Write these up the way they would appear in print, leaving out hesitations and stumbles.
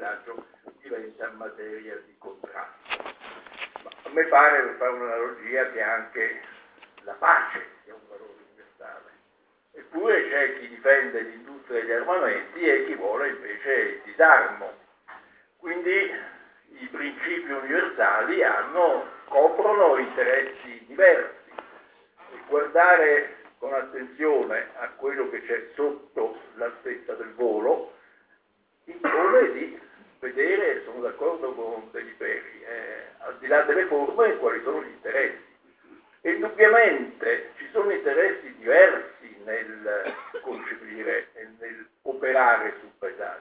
paesaggio diventa materia di contrasto. Ma a me pare, per fare un'analogia, che anche la pace sia un valore universale. Eppure c'è chi difende l'industria degli armamenti e chi vuole invece il disarmo. Quindi i principi universali coprono interessi diversi. E guardare con attenzione a quello che c'è sotto l'altezza del volo impone di vedere, sono d'accordo con Peliperi, al di là delle forme quali sono gli interessi. E indubbiamente ci sono interessi diversi nel concepire e nel operare sul paesaggio.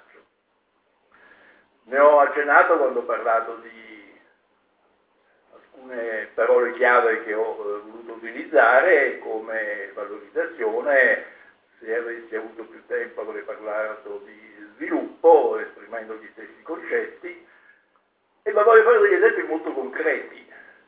Ne ho accennato quando ho parlato di alcune parole chiave che ho voluto utilizzare come valorizzazione. Se avessi avuto più tempo avrei parlato di sviluppo, esprimendo gli stessi concetti, ma voglio fare degli esempi molto concreti.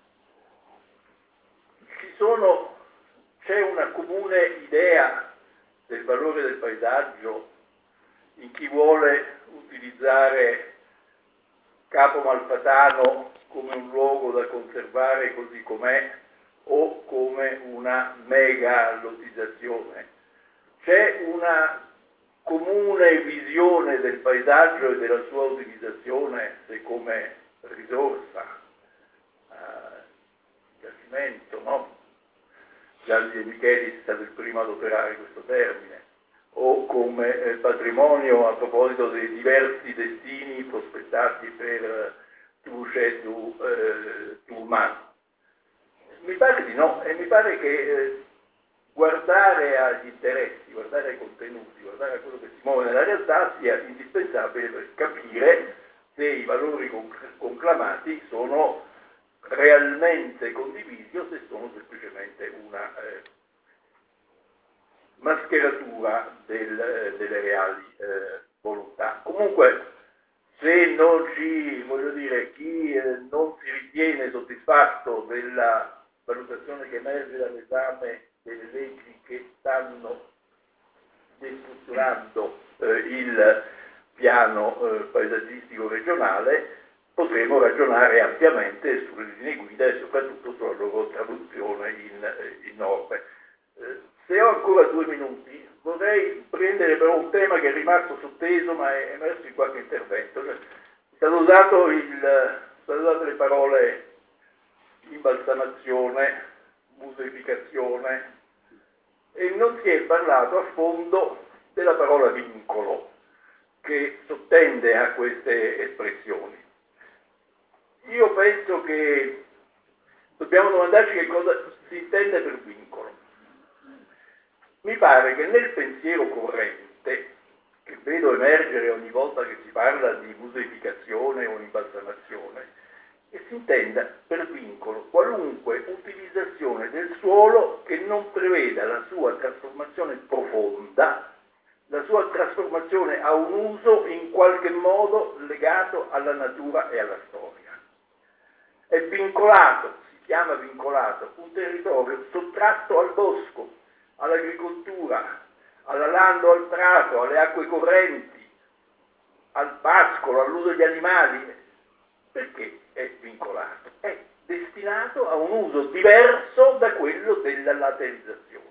C'è una comune idea del valore del paesaggio in chi vuole utilizzare Capo Malfatano come un luogo da conservare così com'è o come una mega lottizzazione. C'è una comune visione del paesaggio e della sua utilizzazione se come risorsa, giacimento, no? Gianni De Michelis è stato il primo ad operare questo termine, o come patrimonio a proposito dei diversi destini prospettati per Touché du Tourman. Mi pare di no, e mi pare che guardare agli interessi, guardare ai contenuti, guardare a quello che si muove nella realtà sia indispensabile per capire se i valori conclamati sono realmente condivisi o se sono semplicemente una mascheratura delle reali volontà. Comunque, se non chi non si ritiene soddisfatto della valutazione che emerge dall'esame delle leggi che stanno destrutturando il piano paesaggistico regionale, potremo ragionare ampiamente sulle linee guida e soprattutto sulla loro traduzione in norme. Se ho ancora 2 minuti, vorrei prendere però un tema che è rimasto sotteso ma è emerso in qualche intervento. Sono usate le parole imbalsamazione, museificazione, e non si è parlato a fondo della parola vincolo che sottende a queste espressioni. Io penso che dobbiamo domandarci che cosa si intende per vincolo. Mi pare che nel pensiero corrente, che vedo emergere ogni volta che si parla di museificazione o imbalsamazione, che si intenda per vincolo qualunque utilizzazione del suolo che non preveda la sua trasformazione profonda, la sua trasformazione a un uso in qualche modo legato alla natura e alla storia. È vincolato, si chiama vincolato, un territorio sottratto al bosco, all'agricoltura, alla landa o al prato, alle acque correnti, al pascolo, all'uso degli animali. Perché è vincolato? È destinato a un uso diverso da quello della laterizzazione.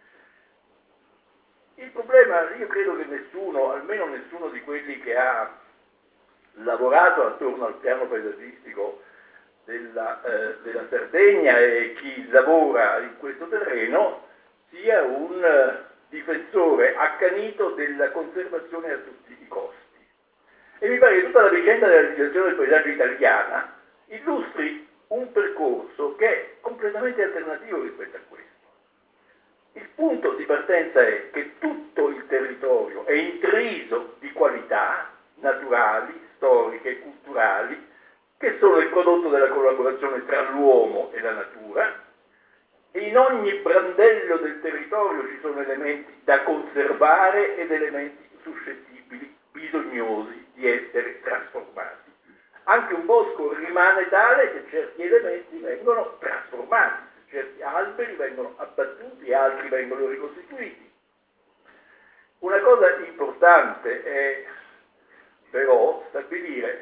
Il problema, io credo che nessuno, almeno nessuno di quelli che ha lavorato attorno al piano paesaggistico della Sardegna e chi lavora in questo terreno, sia un difensore accanito della conservazione a tutti i costi. E mi pare che tutta la vicenda della legislazione del paesaggio italiana illustri un percorso che è completamente alternativo rispetto a questo. Il punto di partenza è che tutto il territorio è intriso di qualità naturali, storiche, culturali, che sono il prodotto della collaborazione tra l'uomo e la natura, e in ogni brandello del territorio ci sono elementi da conservare ed elementi suscettibili, bisognosi di essere trasformati. Anche un bosco rimane tale che certi elementi vengono trasformati, certi alberi vengono abbattuti e altri vengono ricostituiti. Una cosa importante è però stabilire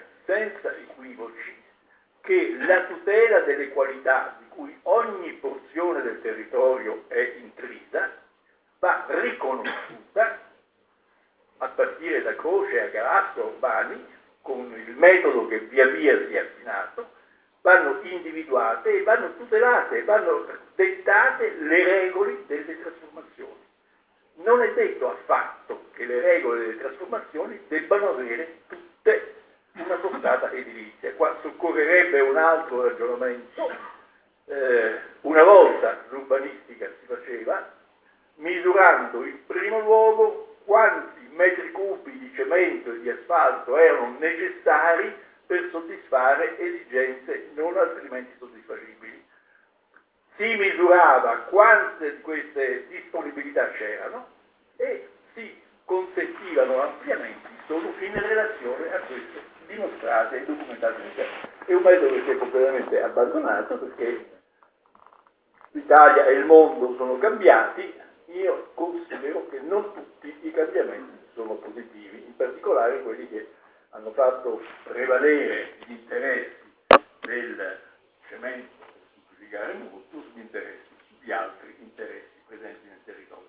senza equivoci che la tutela delle qualità di cui ogni porzione del territorio è intrisa va riconosciuta a partire da Croce a Galasso Urbani, con il metodo che via via si è affinato, vanno individuate e vanno tutelate, vanno dettate le regole delle trasformazioni. Non è detto affatto che le regole delle trasformazioni debbano avere tutte una portata edilizia. Qua soccorrerebbe un altro ragionamento. Una volta l'urbanistica si faceva misurando in primo luogo quanti metri cubi di cemento e di asfalto erano necessari per soddisfare esigenze non altrimenti soddisfacibili. Si misurava quante di queste disponibilità c'erano e si consentivano ampliamenti solo in relazione a queste dimostrate e documentate necessità. È un metodo che si è completamente abbandonato perché l'Italia e il mondo sono cambiati. Io considero che non tutti i cambiamenti sono positivi, in particolare quelli che hanno fatto prevalere gli interessi del cemento per semplificare molto sugli interessi di altri interessi presenti nel territorio.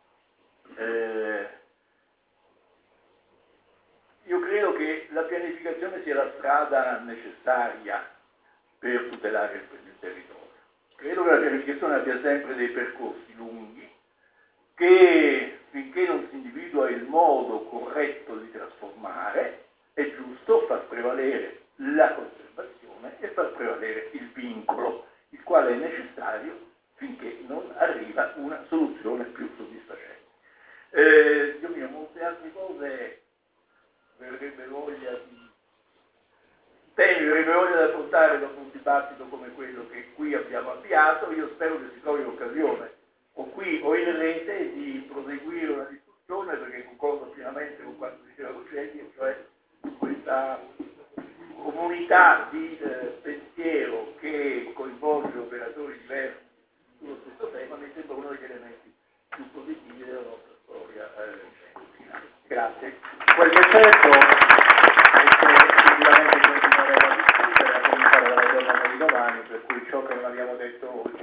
Io credo che la pianificazione sia la strada necessaria per tutelare il territorio. Credo che la pianificazione abbia sempre dei percorsi lunghi che finché non si individua il modo corretto di trasformare è giusto far prevalere la conservazione e far prevalere il vincolo, il quale è necessario finché non arriva una soluzione più soddisfacente. Dio mio, molte altre cose verrebbe voglia di affrontare dopo un dibattito come quello che qui abbiamo avviato. Io spero che si trovi l'occasione, o qui o in rete, di proseguire una discussione, perché concordo pienamente con quanto diceva Lucelli, cioè questa comunità di pensiero che coinvolge operatori diversi sullo stesso tema mi sembra uno degli elementi più positivi della nostra storia. Grazie. Quel decreto